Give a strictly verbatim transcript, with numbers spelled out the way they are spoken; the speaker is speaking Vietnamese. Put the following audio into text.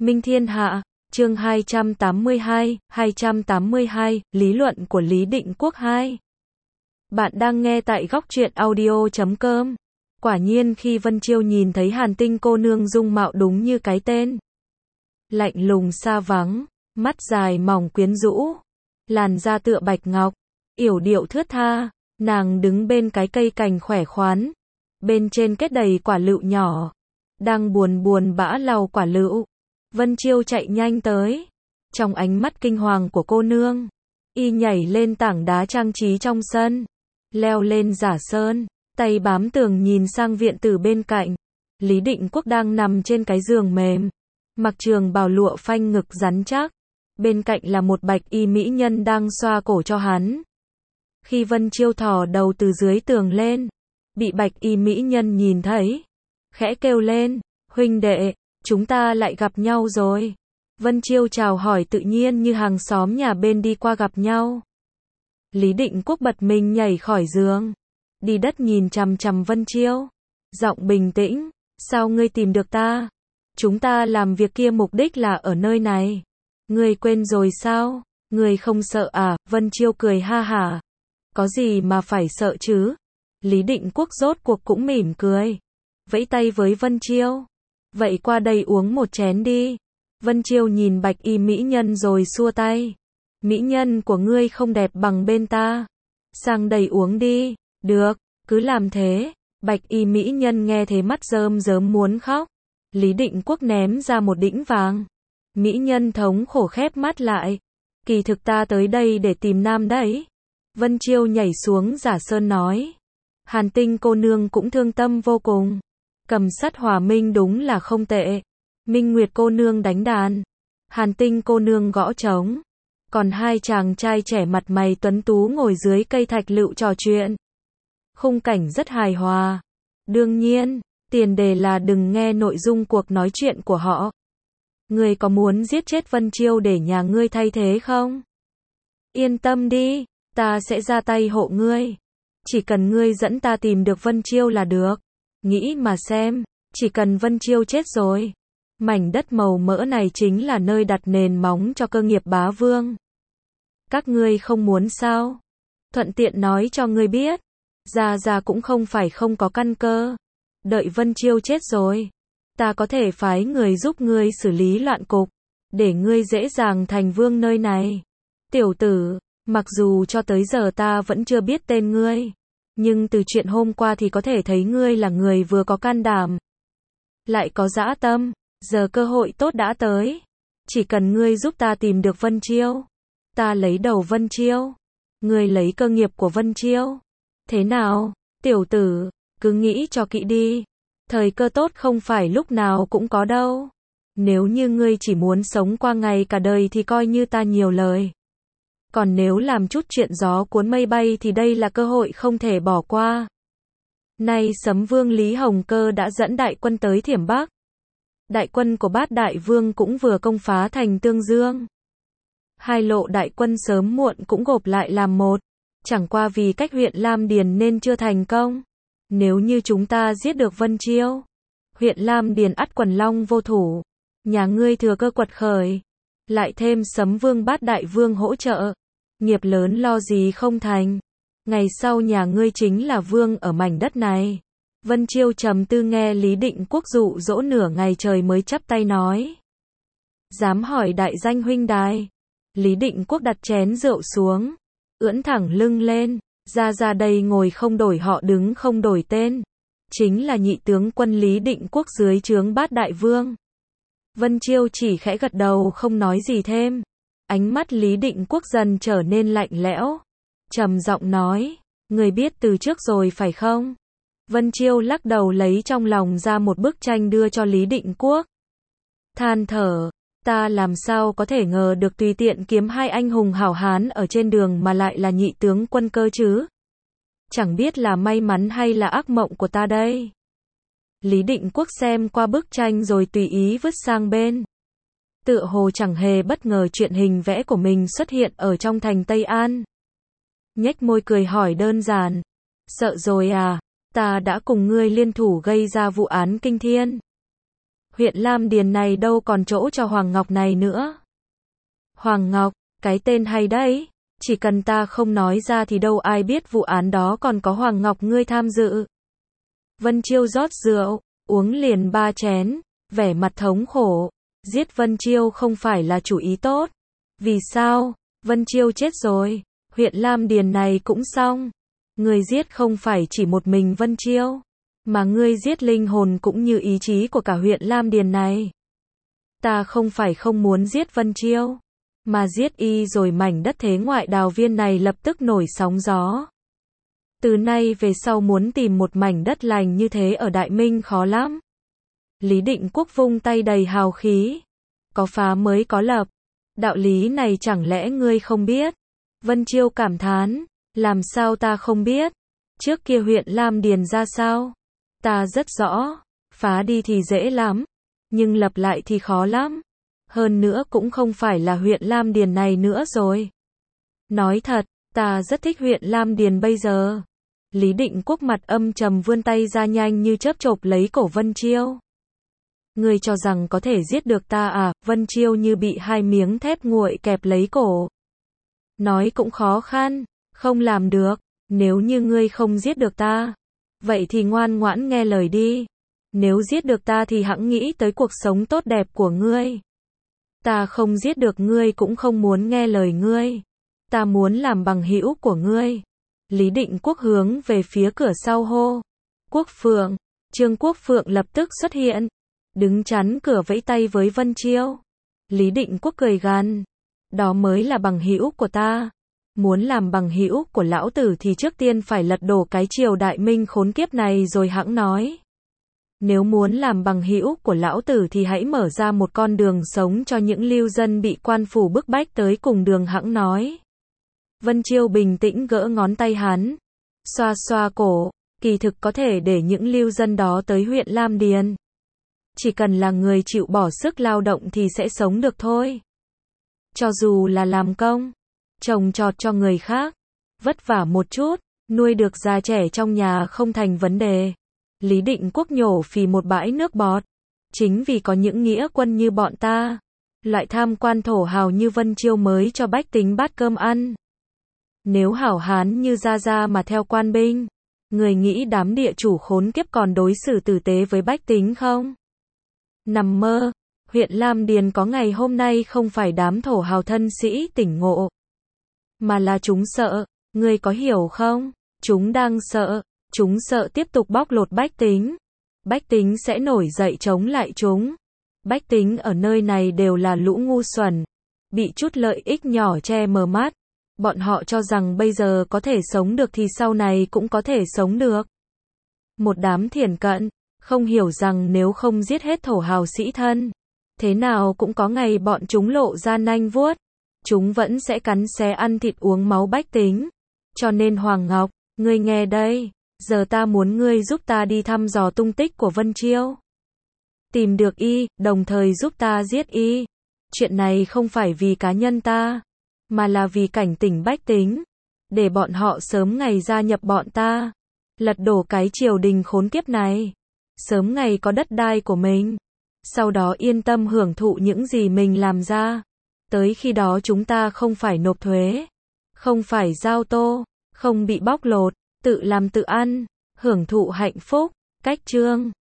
Minh Thiên Hạ, chương hai trăm tám mươi hai, hai trăm tám mươi hai, lý luận của Lý Định Quốc hai. Bạn đang nghe tại góc truyện audio chấm com. Quả nhiên khi Vân Chiêu nhìn thấy Hàn Tinh cô nương dung mạo đúng như cái tên. Lạnh lùng xa vắng, mắt dài mỏng quyến rũ, làn da tựa bạch ngọc, yểu điệu thướt tha, nàng đứng bên cái cây cành khỏe khoắn, bên trên kết đầy quả lựu nhỏ, đang buồn buồn bã lau quả lựu. Vân Chiêu chạy nhanh tới, trong ánh mắt kinh hoàng của cô nương, y nhảy lên tảng đá trang trí trong sân, leo lên giả sơn, tay bám tường nhìn sang viện tử bên cạnh. Lý Định Quốc đang nằm trên cái giường mềm, mặc trường bào lụa phanh ngực rắn chắc, bên cạnh là một bạch y mỹ nhân đang xoa cổ cho hắn. Khi Vân Chiêu thò đầu từ dưới tường lên, bị bạch y mỹ nhân nhìn thấy, khẽ kêu lên, huynh đệ, chúng ta lại gặp nhau rồi. Vân Chiêu chào hỏi tự nhiên như hàng xóm nhà bên đi qua gặp nhau. Lý Định Quốc bật mình nhảy khỏi giường, đi đất nhìn chằm chằm Vân Chiêu, giọng bình tĩnh, sao ngươi tìm được ta? Chúng ta làm việc kia mục đích là ở nơi này. Ngươi quên rồi sao? Ngươi không sợ à? Vân Chiêu cười ha hả. Có gì mà phải sợ chứ? Lý Định Quốc rốt cuộc cũng mỉm cười, vẫy tay với Vân Chiêu. Vậy qua đây uống một chén đi. Vân Chiêu nhìn bạch y mỹ nhân rồi xua tay. Mỹ nhân của ngươi không đẹp bằng bên ta. Sang đây uống đi. Được, cứ làm thế. Bạch y mỹ nhân nghe thế mắt rơm rớm muốn khóc. Lý Định Quốc ném ra một đĩnh vàng. Mỹ nhân thống khổ khép mắt lại. Kỳ thực ta tới đây để tìm nam đấy. Vân Chiêu nhảy xuống giả sơn nói. Hàn Tinh cô nương cũng thương tâm vô cùng. Cầm sắt hòa minh đúng là không tệ. Minh Nguyệt cô nương đánh đàn, Hàn Tinh cô nương gõ trống, còn hai chàng trai trẻ mặt mày tuấn tú ngồi dưới cây thạch lựu trò chuyện. Khung cảnh rất hài hòa. Đương nhiên, tiền đề là đừng nghe nội dung cuộc nói chuyện của họ. Ngươi có muốn giết chết Vân Chiêu để nhà ngươi thay thế không? Yên tâm đi, ta sẽ ra tay hộ ngươi. Chỉ cần ngươi dẫn ta tìm được Vân Chiêu là được. Nghĩ mà xem, chỉ cần Vân Chiêu chết rồi, mảnh đất màu mỡ này chính là nơi đặt nền móng cho cơ nghiệp bá vương. Các ngươi không muốn sao? Thuận tiện nói cho ngươi biết, Gia Gia cũng không phải không có căn cơ. Đợi Vân Chiêu chết rồi, ta có thể phái người giúp ngươi xử lý loạn cục, để ngươi dễ dàng thành vương nơi này. Tiểu tử, mặc dù cho tới giờ ta vẫn chưa biết tên ngươi, nhưng từ chuyện hôm qua thì có thể thấy ngươi là người vừa có can đảm, lại có dã tâm. Giờ cơ hội tốt đã tới. Chỉ cần ngươi giúp ta tìm được Vân Chiêu, ta lấy đầu Vân Chiêu, ngươi lấy cơ nghiệp của Vân Chiêu. Thế nào, tiểu tử, cứ nghĩ cho kỹ đi. Thời cơ tốt không phải lúc nào cũng có đâu. Nếu như ngươi chỉ muốn sống qua ngày cả đời thì coi như ta nhiều lời. Còn nếu làm chút chuyện gió cuốn mây bay thì đây là cơ hội không thể bỏ qua. Nay Sấm Vương Lý Hồng Cơ đã dẫn đại quân tới Thiểm Bắc. Đại quân của Bát Đại Vương cũng vừa công phá thành Tương Dương. Hai lộ đại quân sớm muộn cũng gộp lại làm một. Chẳng qua vì cách huyện Lam Điền nên chưa thành công. Nếu như chúng ta giết được Vân Chiêu, huyện Lam Điền ắt quần long vô thủ. Nhà ngươi thừa cơ quật khởi. Lại thêm Sấm Vương Bát Đại Vương hỗ trợ. Nghiệp lớn lo gì không thành. Ngày sau nhà ngươi chính là vương ở mảnh đất này. Vân Chiêu trầm tư nghe Lý Định Quốc dụ dỗ nửa ngày trời mới chắp tay nói. Dám hỏi đại danh huynh đài. Lý Định Quốc đặt chén rượu xuống, ưỡn thẳng lưng lên, ra ra đây ngồi không đổi họ đứng không đổi tên. Chính là nhị tướng quân Lý Định Quốc dưới trướng Bát Đại Vương. Vân Chiêu chỉ khẽ gật đầu không nói gì thêm. Ánh mắt Lý Định Quốc dần trở nên lạnh lẽo, trầm giọng nói, người biết từ trước rồi phải không? Vân Chiêu lắc đầu lấy trong lòng ra một bức tranh đưa cho Lý Định Quốc. Than thở, ta làm sao có thể ngờ được tùy tiện kiếm hai anh hùng hảo hán ở trên đường mà lại là nhị tướng quân cơ chứ? Chẳng biết là may mắn hay là ác mộng của ta đây. Lý Định Quốc xem qua bức tranh rồi tùy ý vứt sang bên. Tựa hồ chẳng hề bất ngờ chuyện hình vẽ của mình xuất hiện ở trong thành Tây An. Nhếch môi cười hỏi đơn giản. Sợ rồi à? Ta đã cùng ngươi liên thủ gây ra vụ án kinh thiên. huyện Lam Điền này đâu còn chỗ cho Hoàng Ngọc này nữa. Hoàng Ngọc, cái tên hay đấy, chỉ cần ta không nói ra thì đâu ai biết vụ án đó còn có Hoàng Ngọc ngươi tham dự. Vân Chiêu rót rượu, uống liền ba chén, vẻ mặt thống khổ, giết Vân Chiêu không phải là chủ ý tốt. Vì sao? Vân Chiêu chết rồi, huyện Lam Điền này cũng xong. Ngươi giết không phải chỉ một mình Vân Chiêu, mà ngươi giết linh hồn cũng như ý chí của cả huyện Lam Điền này. Ta không phải không muốn giết Vân Chiêu, mà giết y rồi mảnh đất thế ngoại đào viên này lập tức nổi sóng gió. Từ nay về sau muốn tìm một mảnh đất lành như thế ở Đại Minh khó lắm. Lý Định Quốc vung tay đầy hào khí. Có phá mới có lập. Đạo lý này chẳng lẽ ngươi không biết? Vân Chiêu cảm thán. Làm sao ta không biết? Trước kia huyện Lam Điền ra sao? Ta rất rõ. Phá đi thì dễ lắm. Nhưng lập lại thì khó lắm. Hơn nữa cũng không phải là huyện Lam Điền này nữa rồi. Nói thật, ta rất thích huyện Lam Điền bây giờ. Lý Định Quốc mặt âm trầm vươn tay ra nhanh như chớp chộp lấy cổ Vân Chiêu. Ngươi cho rằng có thể giết được ta à? Vân Chiêu như bị hai miếng thép nguội kẹp lấy cổ. Nói cũng khó khăn, không làm được. Nếu như ngươi không giết được ta, vậy thì ngoan ngoãn nghe lời đi. Nếu giết được ta thì hẵng nghĩ tới cuộc sống tốt đẹp của ngươi. Ta không giết được ngươi cũng không muốn nghe lời ngươi. Ta muốn làm bằng hữu của ngươi. Lý Định Quốc hướng về phía cửa sau hô. Quốc Phượng, Trương Quốc Phượng lập tức xuất hiện. Đứng chắn cửa vẫy tay với Vân Chiêu. Lý Định Quốc cười gằn. Đó mới là bằng hữu của ta. Muốn làm bằng hữu của lão tử thì trước tiên phải lật đổ cái triều Đại Minh khốn kiếp này rồi hẵng nói. Nếu muốn làm bằng hữu của lão tử thì hãy mở ra một con đường sống cho những lưu dân bị quan phủ bức bách tới cùng đường hẵng nói. Vân Chiêu bình tĩnh gỡ ngón tay hắn. Xoa xoa cổ, kỳ thực có thể để những lưu dân đó tới huyện Lam Điền. Chỉ cần là người chịu bỏ sức lao động thì sẽ sống được thôi. Cho dù là làm công, trồng trọt cho người khác, vất vả một chút, nuôi được già trẻ trong nhà không thành vấn đề. Lý Định Quốc nhổ phì một bãi nước bọt. Chính vì có những nghĩa quân như bọn ta, loại tham quan thổ hào như Vân Chiêu mới cho bách tính bát cơm ăn. Nếu hảo hán như Gia Gia mà theo quan binh, người nghĩ đám địa chủ khốn kiếp còn đối xử tử tế với bách tính không? Nằm mơ, huyện Lam Điền có ngày hôm nay không phải đám thổ hào thân sĩ tỉnh ngộ, mà là chúng sợ, ngươi có hiểu không? Chúng đang sợ, chúng sợ tiếp tục bóc lột bách tính. Bách tính sẽ nổi dậy chống lại chúng. Bách tính ở nơi này đều là lũ ngu xuẩn, bị chút lợi ích nhỏ che mờ mắt. Bọn họ cho rằng bây giờ có thể sống được thì sau này cũng có thể sống được. Một đám thiển cận, không hiểu rằng nếu không giết hết thổ hào sĩ thân, thế nào cũng có ngày bọn chúng lộ ra nanh vuốt. Chúng vẫn sẽ cắn xé ăn thịt uống máu bách tính. Cho nên Hoàng Ngọc, ngươi nghe đây, giờ ta muốn ngươi giúp ta đi thăm dò tung tích của Vân Chiêu. Tìm được y, đồng thời giúp ta giết y. Chuyện này không phải vì cá nhân ta, mà là vì cảnh tỉnh bách tính, để bọn họ sớm ngày gia nhập bọn ta, lật đổ cái triều đình khốn kiếp này, sớm ngày có đất đai của mình, sau đó yên tâm hưởng thụ những gì mình làm ra. Tới khi đó chúng ta không phải nộp thuế, không phải giao tô, không bị bóc lột, tự làm tự ăn, hưởng thụ hạnh phúc. Cách chương